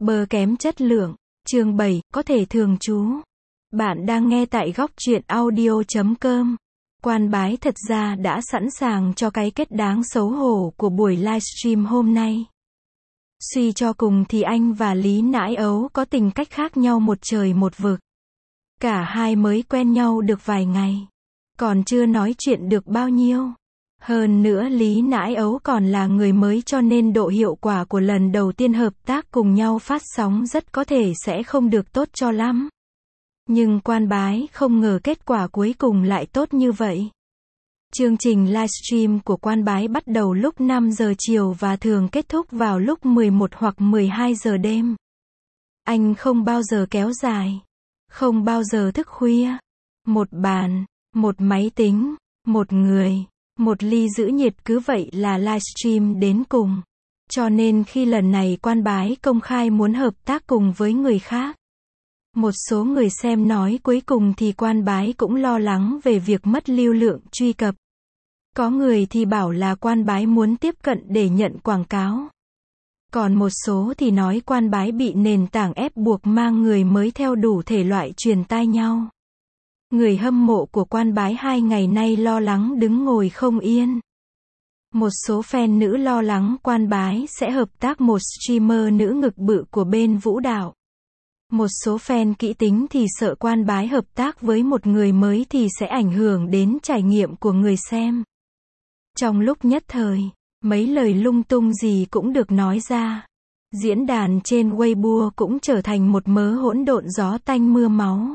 Bơ kém chất lượng. Chương 7, có thể thường trú. Bạn đang nghe tại góc truyện audio.com. Quan Bái thật ra đã sẵn sàng cho cái kết đáng xấu hổ của buổi livestream hôm nay. Suy cho cùng thì anh và Lý Nãi Ấu có tình cách khác nhau một trời một vực. Cả hai mới quen nhau được vài ngày. Còn chưa nói chuyện được bao nhiêu. Hơn nữa Lý Nãi Ấu còn là người mới cho nên độ hiệu quả của lần đầu tiên hợp tác cùng nhau phát sóng rất có thể sẽ không được tốt cho lắm. Nhưng Quan Bái không ngờ kết quả cuối cùng lại tốt như vậy. Chương trình livestream của Quan Bái bắt đầu lúc 5 giờ chiều và thường kết thúc vào lúc 11 hoặc 12 giờ đêm. Anh không bao giờ kéo dài. Không bao giờ thức khuya. Một bàn, một máy tính, một người, một ly giữ nhiệt, cứ vậy là livestream đến cùng. Cho nên khi lần này Quan Bái công khai muốn hợp tác cùng với người khác, một số người xem nói cuối cùng thì Quan Bái cũng lo lắng về việc mất lưu lượng truy cập. Có người thì bảo là Quan Bái muốn tiếp cận để nhận quảng cáo. Còn một số thì nói Quan Bái bị nền tảng ép buộc mang người mới theo đủ thể loại truyền tai nhau. Người hâm mộ của Quan Bái 2 ngày nay lo lắng đứng ngồi không yên. Một số fan nữ lo lắng Quan Bái sẽ hợp tác một streamer nữ ngực bự của bên vũ đạo. Một số fan kỹ tính thì sợ Quan Bái hợp tác với một người mới thì sẽ ảnh hưởng đến trải nghiệm của người xem. Trong lúc nhất thời, mấy lời lung tung gì cũng được nói ra. Diễn đàn trên Weibo cũng trở thành một mớ hỗn độn gió tanh mưa máu.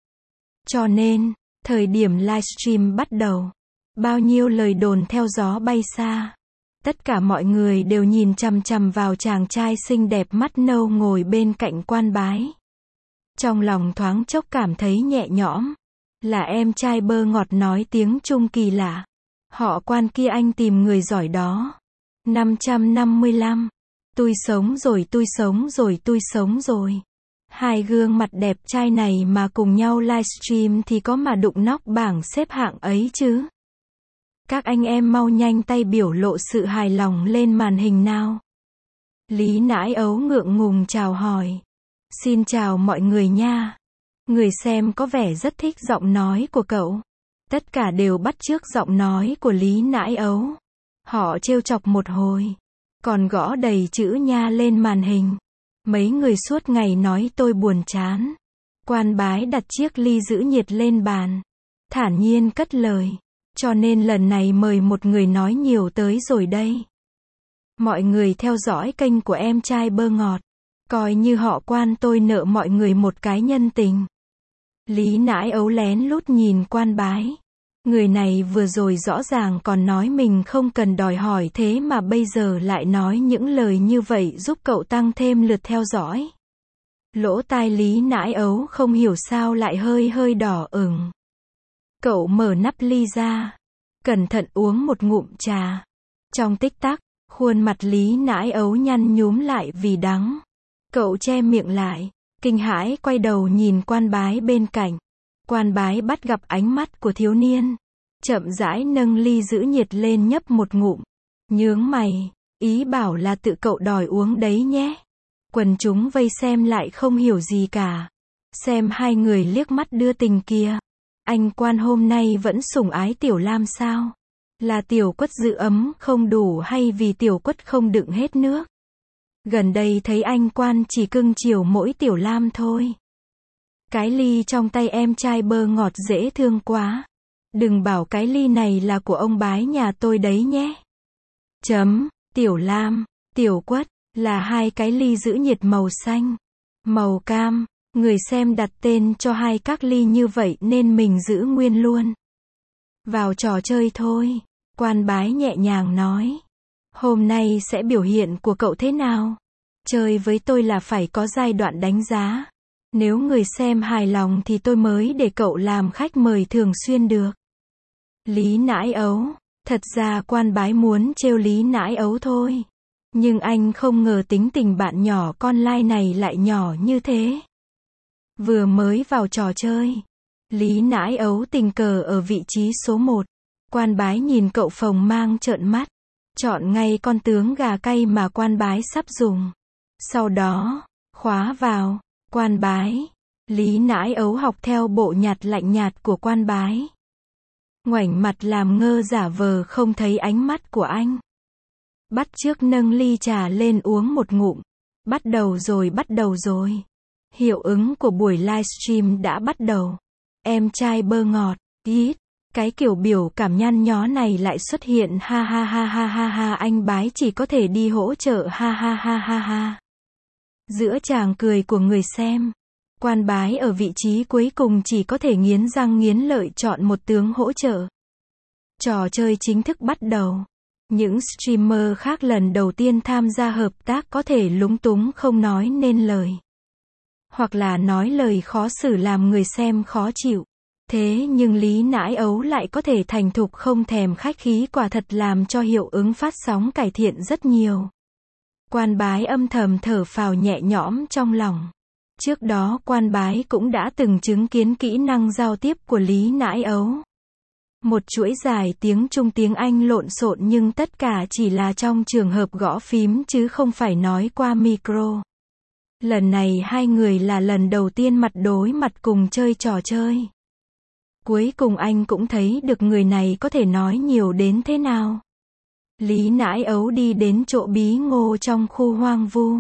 Cho nên, thời điểm livestream bắt đầu, bao nhiêu lời đồn theo gió bay xa. Tất cả mọi người đều nhìn chằm chằm vào chàng trai xinh đẹp mắt nâu ngồi bên cạnh Quan Bái. Trong lòng thoáng chốc cảm thấy nhẹ nhõm. Là em trai bơ ngọt nói tiếng Trung kỳ lạ. Họ Quan kia anh tìm người giỏi đó. 555. Tôi sống rồi, tôi sống rồi, tôi sống rồi. Hai gương mặt đẹp trai này mà cùng nhau livestream thì có mà đụng nóc bảng xếp hạng ấy chứ. Các anh em mau nhanh tay biểu lộ sự hài lòng lên màn hình nào. Lý Nãi Ấu ngượng ngùng chào hỏi. Xin chào mọi người nha. Người xem có vẻ rất thích giọng nói của cậu. Tất cả đều bắt chước giọng nói của Lý Nãi Ấu. Họ trêu chọc một hồi. Còn gõ đầy chữ nha lên màn hình. Mấy người suốt ngày nói tôi buồn chán. Quan Bái đặt chiếc ly giữ nhiệt lên bàn. Thản nhiên cất lời. Cho nên lần này mời một người nói nhiều tới rồi đây. Mọi người theo dõi kênh của em trai bơ ngọt. Coi như họ Quan tôi nợ mọi người một cái nhân tình. Lý Nãi Ấu lén lút nhìn Quan Bái. Người này vừa rồi rõ ràng còn nói mình không cần đòi hỏi thế mà bây giờ lại nói những lời như vậy giúp cậu tăng thêm lượt theo dõi. Lỗ tai Lý Nãi Ấu không hiểu sao lại hơi hơi đỏ ửng. Cậu mở nắp ly ra. Cẩn thận uống một ngụm trà. Trong tích tắc, khuôn mặt Lý Nãi Ấu nhăn nhúm lại vì đắng. Cậu che miệng lại, kinh hãi quay đầu nhìn Quan Bái bên cạnh. Quan Bái bắt gặp ánh mắt của thiếu niên. Chậm rãi nâng ly giữ nhiệt lên nhấp một ngụm. Nhướng mày, ý bảo là tự cậu đòi uống đấy nhé. Quần chúng vây xem lại không hiểu gì cả. Xem hai người liếc mắt đưa tình kia. Anh Quan hôm nay vẫn sủng ái Tiểu Lam sao? Là Tiểu Quất giữ ấm không đủ hay vì Tiểu Quất không đựng hết nước? Gần đây thấy anh Quan chỉ cưng chiều mỗi Tiểu Lam thôi. Cái ly trong tay em trai bơ ngọt dễ thương quá. Đừng bảo cái ly này là của ông Bái nhà tôi đấy nhé. Tiểu Lam, Tiểu Quất, là hai cái ly giữ nhiệt màu xanh, màu cam. Người xem đặt tên cho hai các ly như vậy nên mình giữ nguyên luôn. Vào trò chơi thôi, Quan Bái nhẹ nhàng nói. Hôm nay sẽ biểu hiện của cậu thế nào? Chơi với tôi là phải có giai đoạn đánh giá. Nếu người xem hài lòng thì tôi mới để cậu làm khách mời thường xuyên được. Lý Nãi Ấu, thật ra Quan Bái muốn trêu Lý Nãi Ấu thôi. Nhưng anh không ngờ tính tình bạn nhỏ con lai này lại nhỏ như thế. Vừa mới vào trò chơi, Lý Nãi Ấu tình cờ ở vị trí số 1. Quan Bái nhìn cậu phồng mang trợn mắt. Chọn ngay con tướng gà cay mà Quan Bái sắp dùng. Sau đó, Khóa vào, Quan Bái. Lý Nãi Ấu học theo bộ nhạt lạnh nhạt của Quan Bái. Ngoảnh mặt làm ngơ giả vờ không thấy ánh mắt của anh. Bắt chước nâng ly trà lên uống một ngụm. Bắt đầu rồi. Hiệu ứng của buổi livestream đã bắt đầu. Em trai bơ ngọt, ít. Cái kiểu biểu cảm nhăn nhó này lại xuất hiện, ha ha ha ha ha ha, anh Bái chỉ có thể đi hỗ trợ, ha ha ha ha ha. Giữa tràng cười của người xem, Quan Bái ở vị trí cuối cùng chỉ có thể nghiến răng nghiến lợi chọn một tướng hỗ trợ. Trò chơi chính thức bắt đầu. Những streamer khác lần đầu tiên tham gia hợp tác có thể lúng túng không nói nên lời. Hoặc là nói lời khó xử làm người xem khó chịu. Thế nhưng Lý Nãi Ấu lại có thể thành thục không thèm khách khí, quả thật làm cho hiệu ứng phát sóng cải thiện rất nhiều. Quan Bái âm thầm thở phào nhẹ nhõm trong lòng. Trước đó Quan Bái cũng đã từng chứng kiến kỹ năng giao tiếp của Lý Nãi Ấu. Một chuỗi dài tiếng Trung tiếng Anh lộn xộn nhưng tất cả chỉ là trong trường hợp gõ phím chứ không phải nói qua micro. Lần này hai người là lần đầu tiên mặt đối mặt cùng chơi trò chơi. Cuối cùng anh cũng thấy được người này có thể nói nhiều đến thế nào. Lý Nãi Ấu đi đến chỗ bí ngô trong khu hoang vu.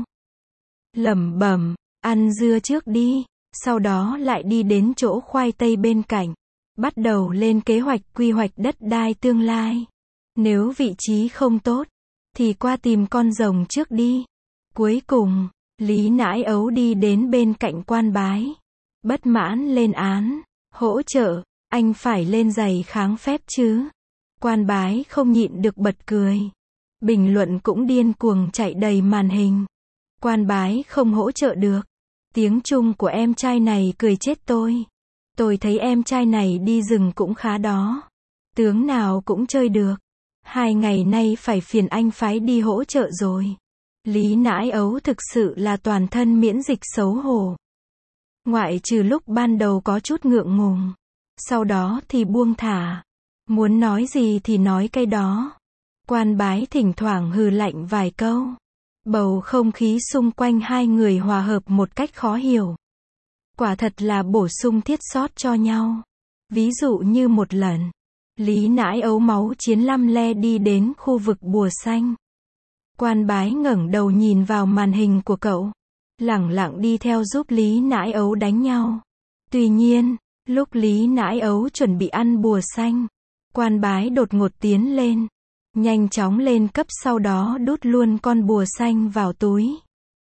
Lẩm bẩm, ăn dưa trước đi, sau đó lại đi đến chỗ khoai tây bên cạnh. Bắt đầu lên kế hoạch quy hoạch đất đai tương lai. Nếu vị trí không tốt, thì qua tìm con rồng trước đi. Cuối cùng, Lý Nãi Ấu đi đến bên cạnh Quan Bái. Bất mãn lên án, hỗ trợ, anh phải lên giày kháng phép chứ. Quan Bái không nhịn được bật cười. Bình luận cũng điên cuồng chạy đầy màn hình. Quan Bái không hỗ trợ được. Tiếng Trung của em trai này cười chết tôi. Tôi thấy em trai này đi rừng cũng khá đó. Tướng nào cũng chơi được. 2 ngày nay phải phiền anh phái đi hỗ trợ rồi. Lý Nãi Ấu thực sự là toàn thân miễn dịch xấu hổ. Ngoại trừ lúc ban đầu có chút ngượng ngùng. Sau đó thì buông thả. Muốn nói gì thì nói cái đó. Quan Bái thỉnh thoảng hừ lạnh vài câu. Bầu không khí xung quanh hai người hòa hợp một cách khó hiểu. Quả thật là bổ sung thiết sót cho nhau. Ví dụ như một lần, Lý Nãi Ấu máu chiến lăm le đi đến khu vực bùa xanh. Quan Bái ngẩng đầu nhìn vào màn hình của cậu. Lẳng lặng đi theo giúp Lý Nãi Ấu đánh nhau. Tuy nhiên, lúc Lý Nãi Ấu chuẩn bị ăn bùa xanh, Quan Bái đột ngột tiến lên. Nhanh chóng lên cấp sau đó đút luôn con bùa xanh vào túi.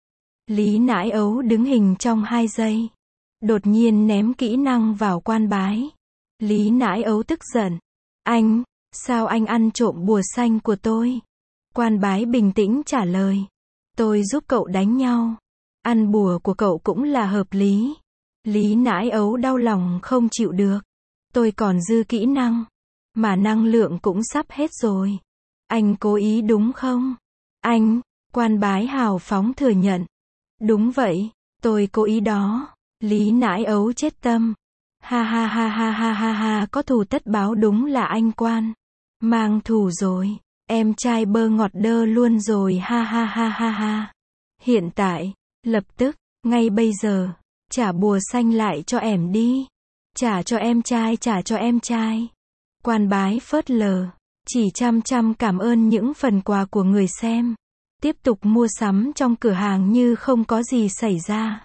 Lý Nãi Ấu đứng hình trong 2 giây. Đột nhiên ném kỹ năng vào Quan Bái. Lý Nãi Ấu tức giận. Anh, sao anh ăn trộm bùa xanh của tôi? Quan Bái bình tĩnh trả lời. Tôi giúp cậu đánh nhau. Ăn bùa của cậu cũng là hợp lý. Lý Nãi Ấu đau lòng không chịu được. Tôi còn dư kỹ năng. Mà năng lượng cũng sắp hết rồi. Anh cố ý đúng không? Anh, Quan Bái hào phóng thừa nhận. Đúng vậy, tôi cố ý đó. Lý Nãi Ấu chết tâm. Ha ha ha ha ha ha ha, có thù tất báo, đúng là anh Quan. Mang thù rồi, em trai bơ ngọt đơ luôn rồi, ha ha ha ha ha. Hiện tại, lập tức, ngay bây giờ, trả bùa xanh lại cho em đi. Trả cho em trai, trả cho em trai. Quan Bái phớt lờ, chỉ chăm cảm ơn những phần quà của người xem. Tiếp tục mua sắm trong cửa hàng như không có gì xảy ra.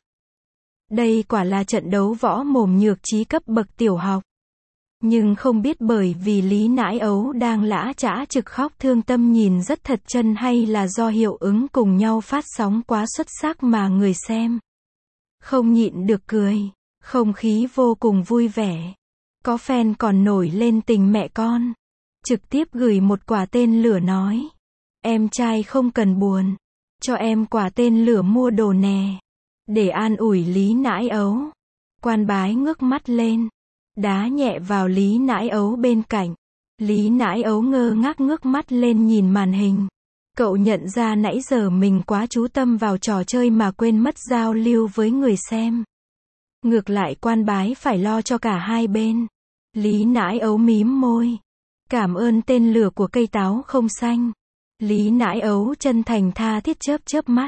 Đây quả là trận đấu võ mồm nhược trí cấp bậc tiểu học. Nhưng không biết bởi vì Lý Nãi Ấu đang lã chã trực khóc thương tâm nhìn rất thật chân hay là do hiệu ứng cùng nhau phát sóng quá xuất sắc mà người xem không nhịn được cười. Không khí vô cùng vui vẻ. Có fan còn nổi lên tình mẹ con. Trực tiếp gửi một quả tên lửa nói. Em trai không cần buồn. Cho em quả tên lửa mua đồ nè. Để an ủi Lý Nãi Ấu. Quan Bái ngước mắt lên. Đá nhẹ vào Lý Nãi Ấu bên cạnh. Lý Nãi Ấu ngơ ngác ngước mắt lên nhìn màn hình. Cậu nhận ra nãy giờ mình quá chú tâm vào trò chơi mà quên mất giao lưu với người xem. Ngược lại Quan Bái phải lo cho cả hai bên. Lý Nãi Ấu mím môi. Cảm ơn tên lửa của cây táo không xanh. Lý Nãi Ấu chân thành tha thiết chớp mắt.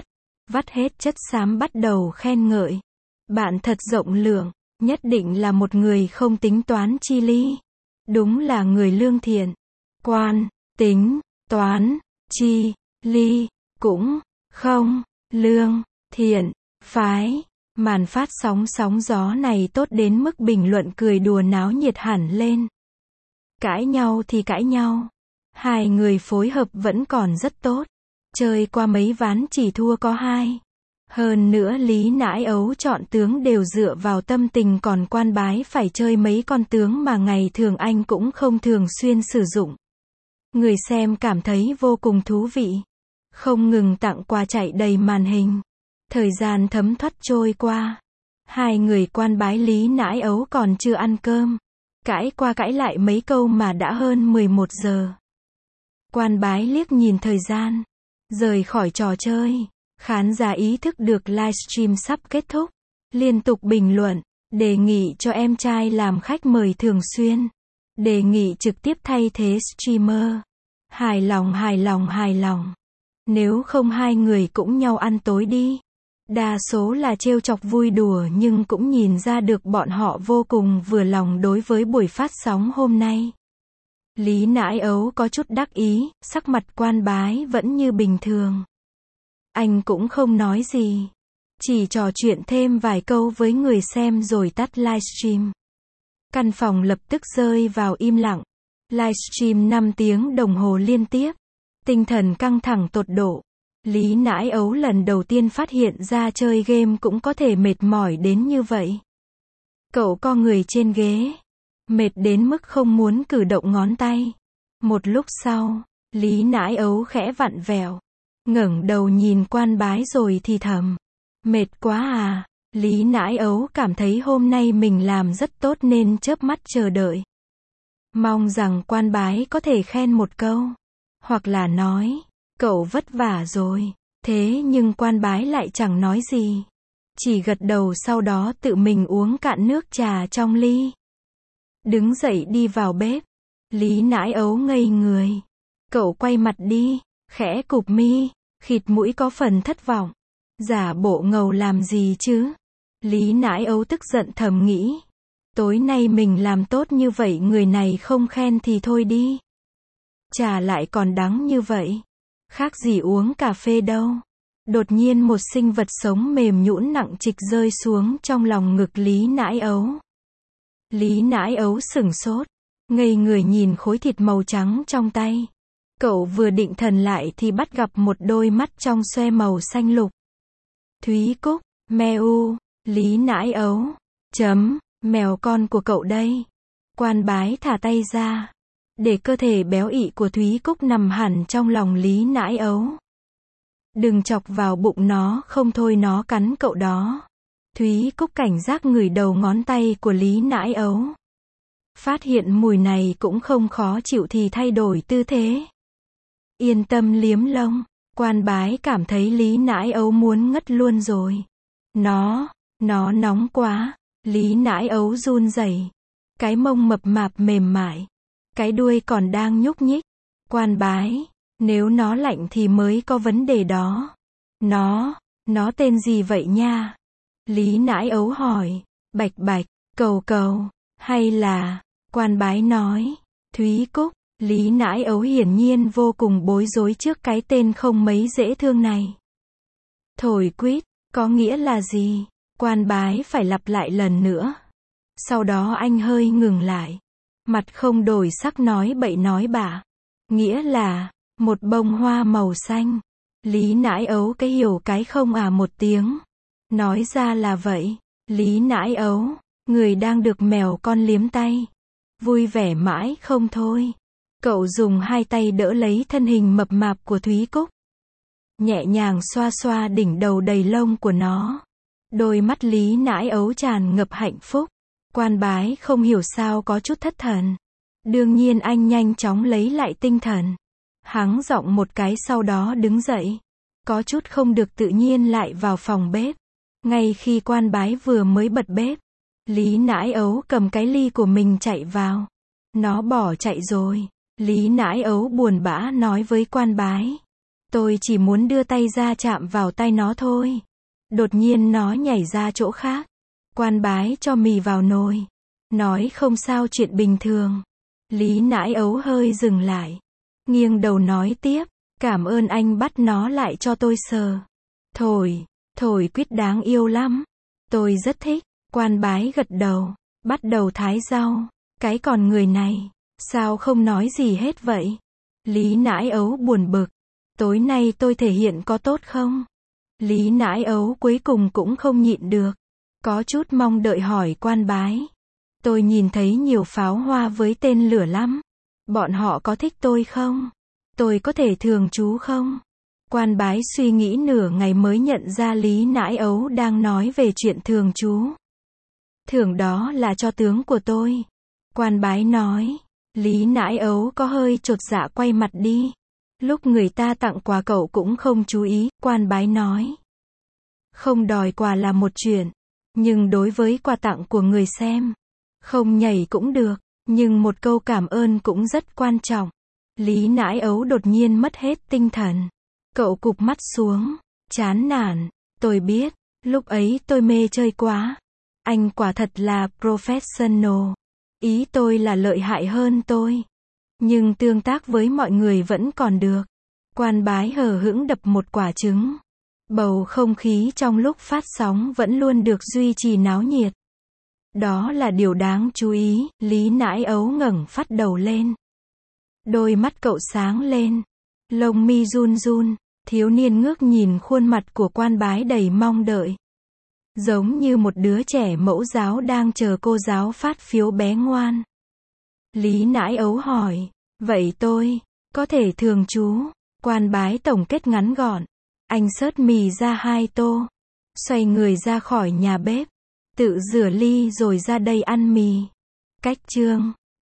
vắt hết chất xám bắt đầu khen ngợi. Bạn thật rộng lượng, nhất định là một người không tính toán chi ly. Đúng là người lương thiện. Quan, tính, toán, chi, ly, cũng, không, lương, thiện, phái. Màn phát sóng sóng gió này tốt đến mức bình luận cười đùa náo nhiệt hẳn lên. Cãi nhau thì cãi nhau. Hai người phối hợp vẫn còn rất tốt. Chơi qua mấy ván chỉ thua có 2. Hơn nữa Lý Nãi Ấu chọn tướng đều dựa vào tâm tình, còn Quan Bái phải chơi mấy con tướng mà ngày thường anh cũng không thường xuyên sử dụng. Người xem cảm thấy vô cùng thú vị. Không ngừng tặng quà chạy đầy màn hình. Thời gian thấm thoát trôi qua. Hai người Quan Bái Lý Nãi Ấu còn chưa ăn cơm. Cãi qua cãi lại mấy câu mà đã hơn 11 giờ. Quan Bái liếc nhìn thời gian. Rời khỏi trò chơi. Khán giả ý thức được livestream sắp kết thúc. Liên tục bình luận. Đề nghị cho em trai làm khách mời thường xuyên. Đề nghị trực tiếp thay thế streamer. Hài lòng hài lòng hài lòng. Nếu không hai người cũng nhau ăn tối đi. Đa số là trêu chọc vui đùa nhưng cũng nhìn ra được bọn họ vô cùng vừa lòng đối với buổi phát sóng hôm nay. Lý Nãi Ấu có chút đắc ý, sắc mặt Quan Bái vẫn như bình thường. Anh cũng không nói gì. Chỉ trò chuyện thêm vài câu với người xem rồi tắt livestream. Căn phòng lập tức rơi vào im lặng. Livestream 5 tiếng đồng hồ liên tiếp. Tinh thần căng thẳng tột độ. Lý Nãi Ấu lần đầu tiên phát hiện ra chơi game cũng có thể mệt mỏi đến như vậy. Cậu co người trên ghế. Mệt đến mức không muốn cử động ngón tay. Một lúc sau, Lý Nãi Ấu khẽ vặn vẹo. Ngẩng đầu nhìn Quan Bái rồi thì thầm. Mệt quá à. Lý Nãi Ấu cảm thấy hôm nay mình làm rất tốt nên chớp mắt chờ đợi. Mong rằng Quan Bái có thể khen một câu. Hoặc là nói, cậu vất vả rồi. Thế nhưng Quan Bái lại chẳng nói gì. Chỉ gật đầu sau đó tự mình uống cạn nước trà trong ly. Đứng dậy đi vào bếp. Lý Nãi Ấu ngây người. Cậu quay mặt đi, khẽ cụp mi, khịt mũi có phần thất vọng. Giả bộ ngầu làm gì chứ? Lý Nãi Ấu tức giận thầm nghĩ. Tối nay mình làm tốt như vậy người này không khen thì thôi đi. Trà lại còn đắng như vậy. Khác gì uống cà phê đâu. Đột nhiên một sinh vật sống mềm nhũn nặng trịch rơi xuống trong lòng ngực Lý Nãi Ấu. Lý Nãi Ấu sửng sốt. Ngây người nhìn khối thịt màu trắng trong tay. Cậu vừa định thần lại thì bắt gặp một đôi mắt trong xoe màu xanh lục. Thúy Cúc, meo, Lý Nãi Ấu. Mèo con của cậu đây. Quan Bái thả tay ra. Để cơ thể béo ị của Thúy Cúc nằm hẳn trong lòng Lý Nãi Ấu. Đừng chọc vào bụng nó không thôi nó cắn cậu đó. Thúy Cúc cảnh giác ngửi đầu ngón tay của Lý Nãi Ấu. Phát hiện mùi này cũng không khó chịu thì thay đổi tư thế. Yên tâm liếm lông. Quan Bái cảm thấy Lý Nãi Ấu muốn ngất luôn rồi. Nó nóng quá. Lý Nãi Ấu run rẩy. Cái mông mập mạp mềm mại. Cái đuôi còn đang nhúc nhích. Quan Bái, nếu nó lạnh thì mới có vấn đề đó. Nó tên gì vậy nha? Lý Nãi Ấu hỏi. Bạch Bạch, Cầu Cầu, hay là... Quan Bái nói. Thúy Cúc. Lý Nãi Ấu hiển nhiên vô cùng bối rối trước cái tên không mấy dễ thương này. Thổi quýt, có nghĩa là gì? Quan Bái phải lặp lại lần nữa. Sau đó anh hơi ngừng lại. Mặt không đổi sắc nói bậy nói bạ. Nghĩa là, một bông hoa màu xanh. Lý Nãi Ấu cái hiểu cái không à một tiếng. Nói ra là vậy. Lý Nãi Ấu, người đang được mèo con liếm tay. Vui vẻ mãi không thôi. Cậu dùng hai tay đỡ lấy thân hình mập mạp của Thúy Cúc. Nhẹ nhàng xoa xoa đỉnh đầu đầy lông của nó. Đôi mắt Lý Nãi Ấu tràn ngập hạnh phúc. Quan Bái không hiểu sao có chút thất thần. Đương nhiên anh nhanh chóng lấy lại tinh thần. Hắng giọng một cái sau đó đứng dậy. Có chút không được tự nhiên lại vào phòng bếp. Ngay khi Quan Bái vừa mới bật bếp, Lý Nãi Ấu cầm cái ly của mình chạy vào. Nó bỏ chạy rồi. Lý Nãi Ấu buồn bã nói với Quan Bái. Tôi chỉ muốn đưa tay ra chạm vào tay nó thôi. Đột nhiên nó nhảy ra chỗ khác. Quan bái cho mì vào nồi. Nói không sao, chuyện bình thường. Lý Nãi Ấu hơi dừng lại. Nghiêng đầu nói tiếp. Cảm ơn anh bắt nó lại cho tôi sờ. Thổi quýt đáng yêu lắm. Tôi rất thích. Quan bái gật đầu. Bắt đầu thái rau. Cái còn người này. Sao không nói gì hết vậy? Lý Nãi Ấu buồn bực. Tối nay tôi thể hiện có tốt không? Lý Nãi Ấu cuối cùng cũng không nhịn được. Có chút mong đợi hỏi quan bái. Tôi nhìn thấy nhiều pháo hoa với tên lửa lắm. Bọn họ có thích tôi không? Tôi có thể thường trú không? Quan bái suy nghĩ nửa ngày mới nhận ra Lý Nãi Ấu đang nói về chuyện thường trú. Thưởng đó là cho tướng của tôi. Quan bái nói. Lý Nãi Ấu có hơi chột dạ quay mặt đi. Lúc người ta tặng quà cậu cũng không chú ý, quan bái nói. Không đòi quà là một chuyện, nhưng đối với quà tặng của người xem, không nhảy cũng được, nhưng một câu cảm ơn cũng rất quan trọng. Lý Nãi Ấu đột nhiên mất hết tinh thần. Cậu cụp mắt xuống, chán nản. Tôi biết, lúc ấy tôi mê chơi quá. Anh quả thật là professional. Ý tôi là lợi hại hơn tôi. Nhưng tương tác với mọi người vẫn còn được. Quan bái hờ hững đập một quả trứng. Bầu không khí trong lúc phát sóng vẫn luôn được duy trì náo nhiệt. Đó là điều đáng chú ý. Lý Nãi Ấu ngẩng phát đầu lên. Đôi mắt cậu sáng lên. Lông mi run run. Thiếu niên ngước nhìn khuôn mặt của quan bái đầy mong đợi. Giống như một đứa trẻ mẫu giáo đang chờ cô giáo phát phiếu bé ngoan. Lý Nãi Ấu hỏi. Vậy tôi có thể thường trú? Quan bái tổng kết ngắn gọn. Anh xớt mì ra 2 tô. Xoay người ra khỏi nhà bếp. Tự rửa ly rồi ra đây ăn mì. Cách chương